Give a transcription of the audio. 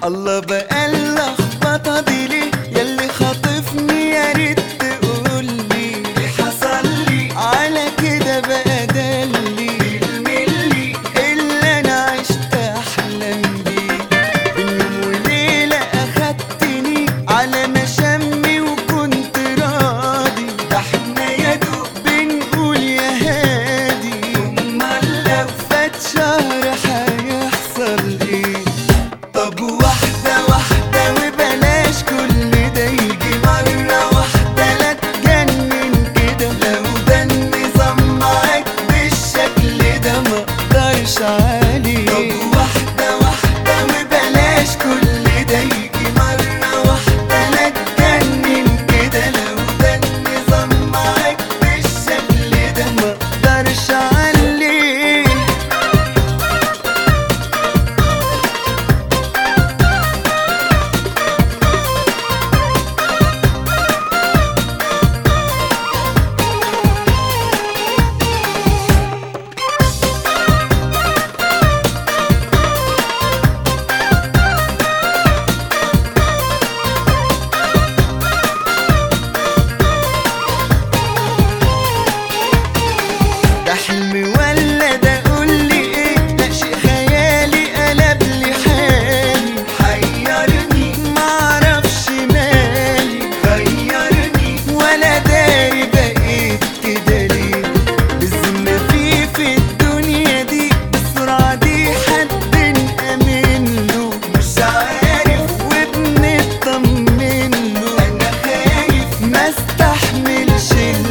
الله بقى اللخبطة دي ليه؟ ياللي خاطفني يا ريت تقولي ايه حصل لي على كده بقى دلي بالملي اللي انا عشت احلم بيه. باليوم وليلة اخدتني على مشامي وكنت راضي، ده احنا يا دوب بنقول يا هادي، امال لو فات شهر هيحصل ايه؟ طب واحدة واحدة وبلاش كل ده يجي مرة واحدة، لا تجنن كده، لو ده النظام معاك بالشكل ده مقدرش عليه. طب واحدة واحدة وبلاش كل ده يجي مرة واحدة، لا تجنن كده، لو ده النظام معاك بالشكل ده مقدرش عليه. ده حلم ولا ده قولي ايه؟ لا شيء خيالي قلب لي حالي، حيرني معرفش مالي، غيرني ولا داري بقيت كده ليه. بالذمة في الدنيا دي بالسرعة دي حد نأمن له؟ مش عارف وبنطمن له، انا خايف ما استحملش